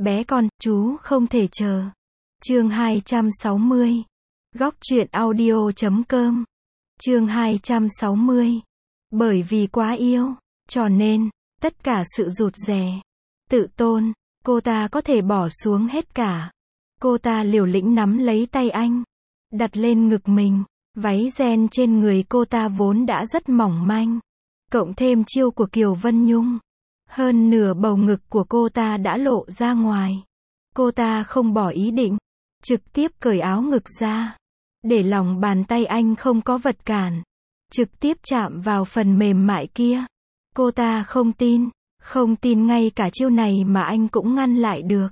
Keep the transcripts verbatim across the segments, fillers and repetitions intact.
Bé con, chú không thể chờ. Chương hai trăm sáu mươi. Góc truyện audio chấm com. Chương hai trăm sáu mươi. Bởi vì quá yêu, cho nên, tất cả sự rụt rè, tự tôn, cô ta có thể bỏ xuống hết cả. Cô ta liều lĩnh nắm lấy tay anh, đặt lên ngực mình. Váy ren trên người cô ta vốn đã rất mỏng manh, cộng thêm chiêu của Kiều Vân Nhung, hơn nửa bầu ngực của cô ta đã lộ ra ngoài. Cô ta không bỏ ý định, trực tiếp cởi áo ngực ra, để lòng bàn tay anh không có vật cản, trực tiếp chạm vào phần mềm mại kia. Cô ta không tin, không tin ngay cả chiêu này mà anh cũng ngăn lại được.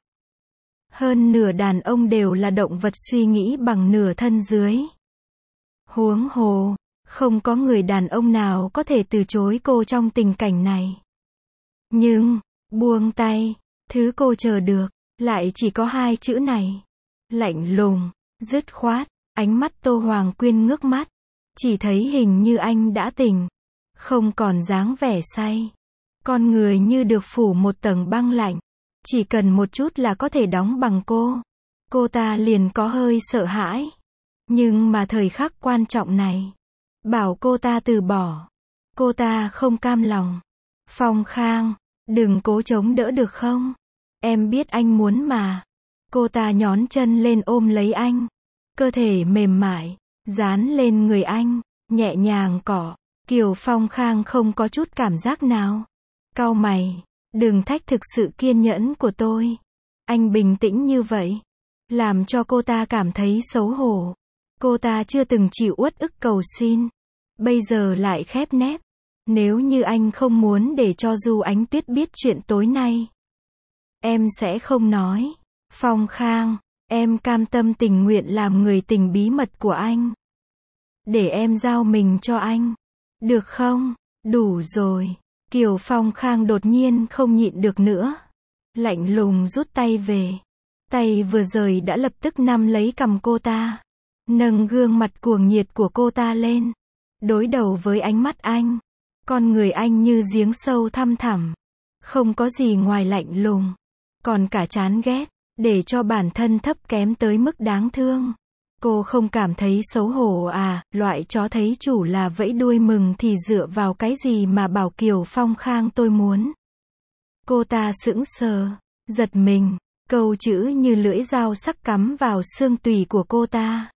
Hơn nửa đàn ông đều là động vật suy nghĩ bằng nửa thân dưới. Huống hồ, không có người đàn ông nào có thể từ chối cô trong tình cảnh này. Nhưng, buông tay, thứ cô chờ được, lại chỉ có hai chữ này. Lạnh lùng, dứt khoát, ánh mắt Tô Hoàng Quyên ngước mắt. Chỉ thấy hình như anh đã tỉnh, không còn dáng vẻ say. Con người như được phủ một tầng băng lạnh. Chỉ cần một chút là có thể đóng bằng cô. Cô ta liền có hơi sợ hãi. Nhưng mà thời khắc quan trọng này, bảo cô ta từ bỏ, cô ta không cam lòng. Phong Khang, đừng cố chống đỡ được không? Em biết anh muốn mà. Cô ta nhón chân lên ôm lấy anh, cơ thể mềm mại, dán lên người anh, nhẹ nhàng cọ. Kiều Phong Khang không có chút cảm giác nào. Cau mày, đừng thách thực sự kiên nhẫn của tôi. Anh bình tĩnh như vậy, làm cho cô ta cảm thấy xấu hổ. Cô ta chưa từng chịu uất ức cầu xin, bây giờ lại khép nép. Nếu như anh không muốn để cho Du Ánh Tuyết biết chuyện tối nay, em sẽ không nói. Phong Khang, em cam tâm tình nguyện làm người tình bí mật của anh, để em giao mình cho anh, được không? Đủ rồi. Kiều Phong Khang đột nhiên không nhịn được nữa, lạnh lùng rút tay về. Tay vừa rời đã lập tức nắm lấy cằm cô ta, nâng gương mặt cuồng nhiệt của cô ta lên, đối đầu với ánh mắt anh. Con người anh như giếng sâu thăm thẳm, không có gì ngoài lạnh lùng, còn cả chán ghét, để cho bản thân thấp kém tới mức đáng thương. Cô không cảm thấy xấu hổ à? Loại chó thấy chủ là vẫy đuôi mừng thì dựa vào cái gì mà bảo Kiều Phong Khang tôi muốn? Cô ta sững sờ, giật mình, câu chữ như lưỡi dao sắc cắm vào xương tủy của cô ta.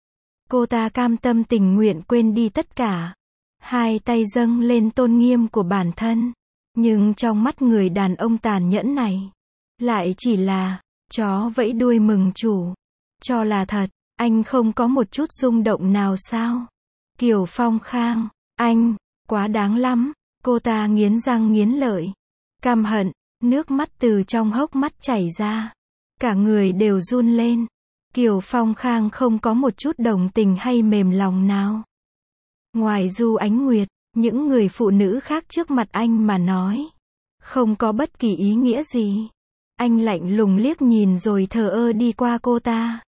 Cô ta cam tâm tình nguyện quên đi tất cả, hai tay dâng lên tôn nghiêm của bản thân. Nhưng trong mắt người đàn ông tàn nhẫn này, lại chỉ là chó vẫy đuôi mừng chủ. Cho là thật, anh không có một chút rung động nào sao? Kiều Phong Khang, anh, quá đáng lắm. Cô ta nghiến răng nghiến lợi, căm hận, nước mắt từ trong hốc mắt chảy ra. Cả người đều run lên. Kiều Phong Khang không có một chút đồng tình hay mềm lòng nào. Ngoài Du Ánh Nguyệt, những người phụ nữ khác trước mặt anh mà nói, không có bất kỳ ý nghĩa gì. Anh lạnh lùng liếc nhìn rồi thờ ơ đi qua cô ta.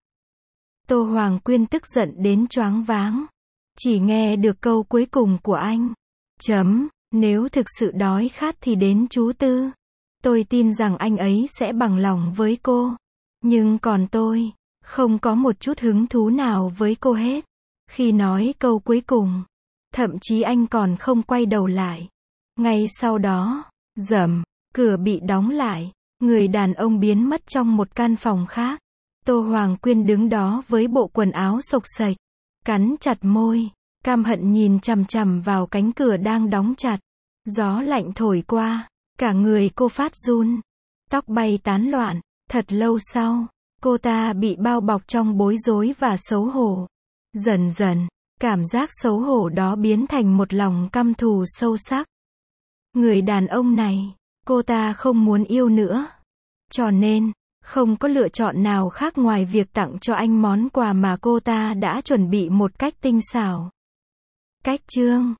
Tô Hoàng Quyên tức giận đến choáng váng, chỉ nghe được câu cuối cùng của anh. Chấm, nếu thực sự đói khát thì đến chú Tư. Tôi tin rằng anh ấy sẽ bằng lòng với cô. Nhưng còn tôi, không có một chút hứng thú nào với cô hết. Khi nói câu cuối cùng, thậm chí anh còn không quay đầu lại. Ngay sau đó, rầm, cửa bị đóng lại, người đàn ông biến mất trong một căn phòng khác. Tô Hoàng Quyên đứng đó với bộ quần áo xộc xệch, cắn chặt môi, căm hận nhìn chằm chằm vào cánh cửa đang đóng chặt. Gió lạnh thổi qua, cả người cô phát run, tóc bay tán loạn. Thật lâu sau, cô ta bị bao bọc trong bối rối và xấu hổ. Dần dần, cảm giác xấu hổ đó biến thành một lòng căm thù sâu sắc. Người đàn ông này, cô ta không muốn yêu nữa. Cho nên, không có lựa chọn nào khác ngoài việc tặng cho anh món quà mà cô ta đã chuẩn bị một cách tinh xảo. Cách chương